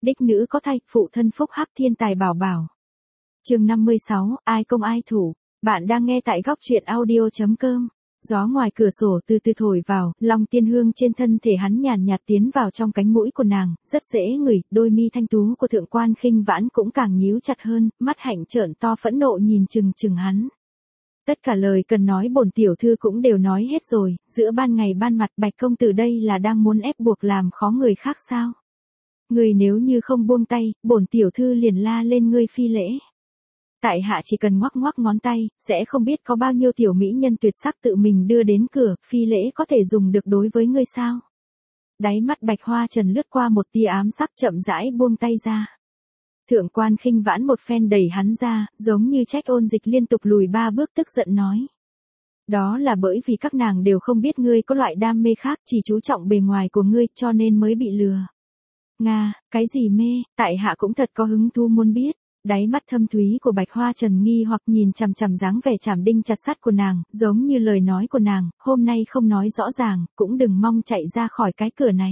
Đích nữ có thai, phụ thân phúc hắc thiên tài bảo bảo. Chương 56, ai công ai thủ. Bạn đang nghe tại góc truyện audio.com. Gió ngoài cửa sổ từ từ thổi vào, lòng tiên hương trên thân thể hắn nhàn nhạt tiến vào trong cánh mũi của nàng, rất dễ ngửi, đôi mi thanh tú của thượng quan khinh vãn cũng càng nhíu chặt hơn, mắt hạnh trợn to phẫn nộ nhìn chừng hắn. Tất cả lời cần nói bổn tiểu thư cũng đều nói hết rồi, giữa ban ngày ban mặt Bạch công tử đây là đang muốn ép buộc làm khó người khác sao? Người nếu như không buông tay, bổn tiểu thư liền la lên ngươi phi lễ. Tại hạ chỉ cần ngoắc ngoắc ngón tay, sẽ không biết có bao nhiêu tiểu mỹ nhân tuyệt sắc tự mình đưa đến cửa, phi lễ có thể dùng được đối với ngươi sao? Đáy mắt Bạch Hoa Trần lướt qua một tia ám sắc chậm rãi buông tay ra. Thượng quan khinh vãn một phen đẩy hắn ra, giống như trách ôn dịch liên tục lùi 3 bước tức giận nói. Đó là bởi vì các nàng đều không biết ngươi có loại đam mê khác, chỉ chú trọng bề ngoài của ngươi cho nên mới bị lừa. Nga, cái gì mê, tại hạ cũng thật có hứng thú muốn biết. Đáy mắt thâm thúy của Bạch Hoa Trần nghi hoặc nhìn chằm chằm dáng vẻ chảm đinh chặt sắt của nàng, giống như lời nói của nàng, hôm nay không nói rõ ràng, cũng đừng mong chạy ra khỏi cái cửa này.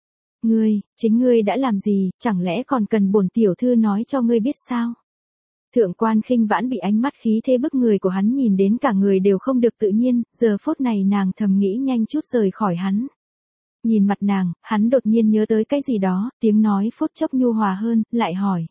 Chính ngươi đã làm gì, chẳng lẽ còn cần bổn tiểu thư nói cho ngươi biết sao? Thượng quan khinh vãn bị ánh mắt khí thế bức người của hắn nhìn đến cả người đều không được tự nhiên, giờ phút này nàng thầm nghĩ nhanh chút rời khỏi hắn. Nhìn mặt nàng, hắn đột nhiên nhớ tới cái gì đó, tiếng nói phút chốc nhu hòa hơn, lại hỏi.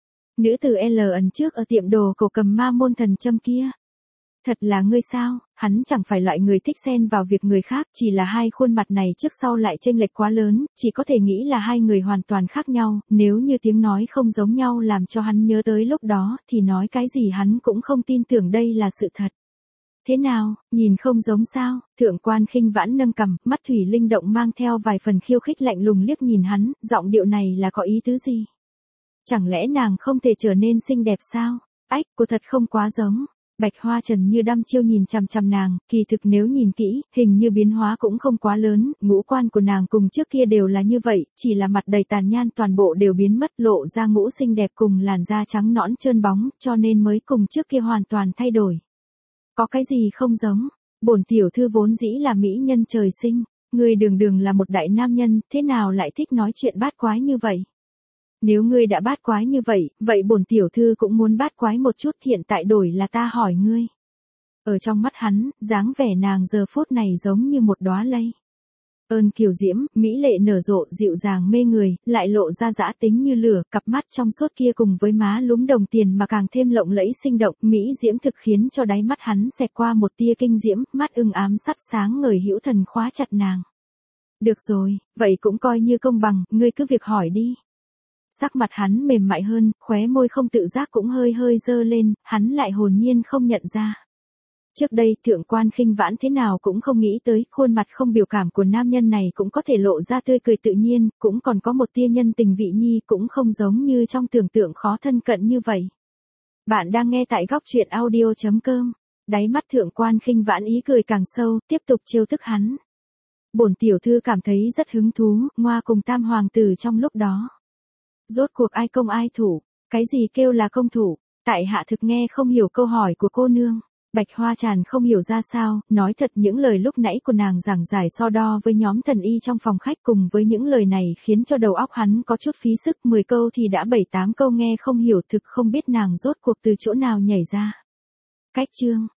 Nữ tử L ẩn trước ở tiệm đồ cổ cầm ma môn thần châm kia. Thật là ngươi sao, hắn chẳng phải loại người thích xen vào việc người khác, chỉ là hai khuôn mặt này trước sau lại chênh lệch quá lớn, chỉ có thể nghĩ là hai người hoàn toàn khác nhau, nếu như tiếng nói không giống nhau làm cho hắn nhớ tới lúc đó, thì nói cái gì hắn cũng không tin tưởng đây là sự thật. Thế nào, nhìn không giống sao? Thượng quan khinh vãn nâng cằm, mắt thủy linh động mang theo vài phần khiêu khích lạnh lùng liếc nhìn hắn, giọng điệu này là có ý tứ gì? Chẳng lẽ nàng không thể trở nên xinh đẹp sao? Ách, cô thật không quá giống. Bạch Hoa Trần như đăm chiêu nhìn chằm chằm nàng, kỳ thực nếu nhìn kỹ, hình như biến hóa cũng không quá lớn, ngũ quan của nàng cùng trước kia đều là như vậy, chỉ là mặt đầy tàn nhan toàn bộ đều biến mất, lộ ra ngũ xinh đẹp cùng làn da trắng nõn trơn bóng, cho nên mới cùng trước kia hoàn toàn thay đổi. Có cái gì không giống? Bổn tiểu thư vốn dĩ là mỹ nhân trời sinh, ngươi đường là một đại nam nhân, thế nào lại thích nói chuyện bát quái như vậy? Nếu ngươi đã bát quái như vậy, vậy bổn tiểu thư cũng muốn bát quái một chút, hiện tại đổi là ta hỏi ngươi. Ở trong mắt hắn, dáng vẻ nàng giờ phút này giống như một đóa lây. Ơn kiều diễm, mỹ lệ nở rộ, dịu dàng mê người, lại lộ ra dã tính như lửa, cặp mắt trong suốt kia cùng với má lúm đồng tiền mà càng thêm lộng lẫy sinh động, mỹ diễm thực khiến cho đáy mắt hắn xẹt qua một tia kinh diễm, mắt ưng ám sắt sáng ngời hữu thần khóa chặt nàng. Được rồi, vậy cũng coi như công bằng, ngươi cứ việc hỏi đi. Sắc mặt hắn mềm mại hơn, khóe môi không tự giác cũng hơi dơ lên, hắn lại hồn nhiên không nhận ra. Trước đây thượng quan khinh vãn thế nào cũng không nghĩ tới, khuôn mặt không biểu cảm của nam nhân này cũng có thể lộ ra tươi cười tự nhiên, cũng còn có một tia nhân tình vị nhi, cũng không giống như trong tưởng tượng khó thân cận như vậy. Bạn đang nghe tại góc truyện audio.com. Đáy mắt thượng quan khinh vãn ý cười càng sâu, tiếp tục trêu tức hắn. Bổn tiểu thư cảm thấy rất hứng thú, ngoa cùng tam hoàng tử trong lúc đó. Rốt cuộc ai công ai thủ, cái gì kêu là công thủ, tại hạ thực nghe không hiểu câu hỏi của cô nương. Bạch Hoa Tràn không hiểu ra sao, nói thật những lời lúc nãy của nàng giảng giải so đo với nhóm thần y trong phòng khách cùng với những lời này khiến cho đầu óc hắn có chút phí sức, 10 câu thì đã 7-8 câu nghe không hiểu, thực không biết nàng rốt cuộc từ chỗ nào nhảy ra. Cách chương,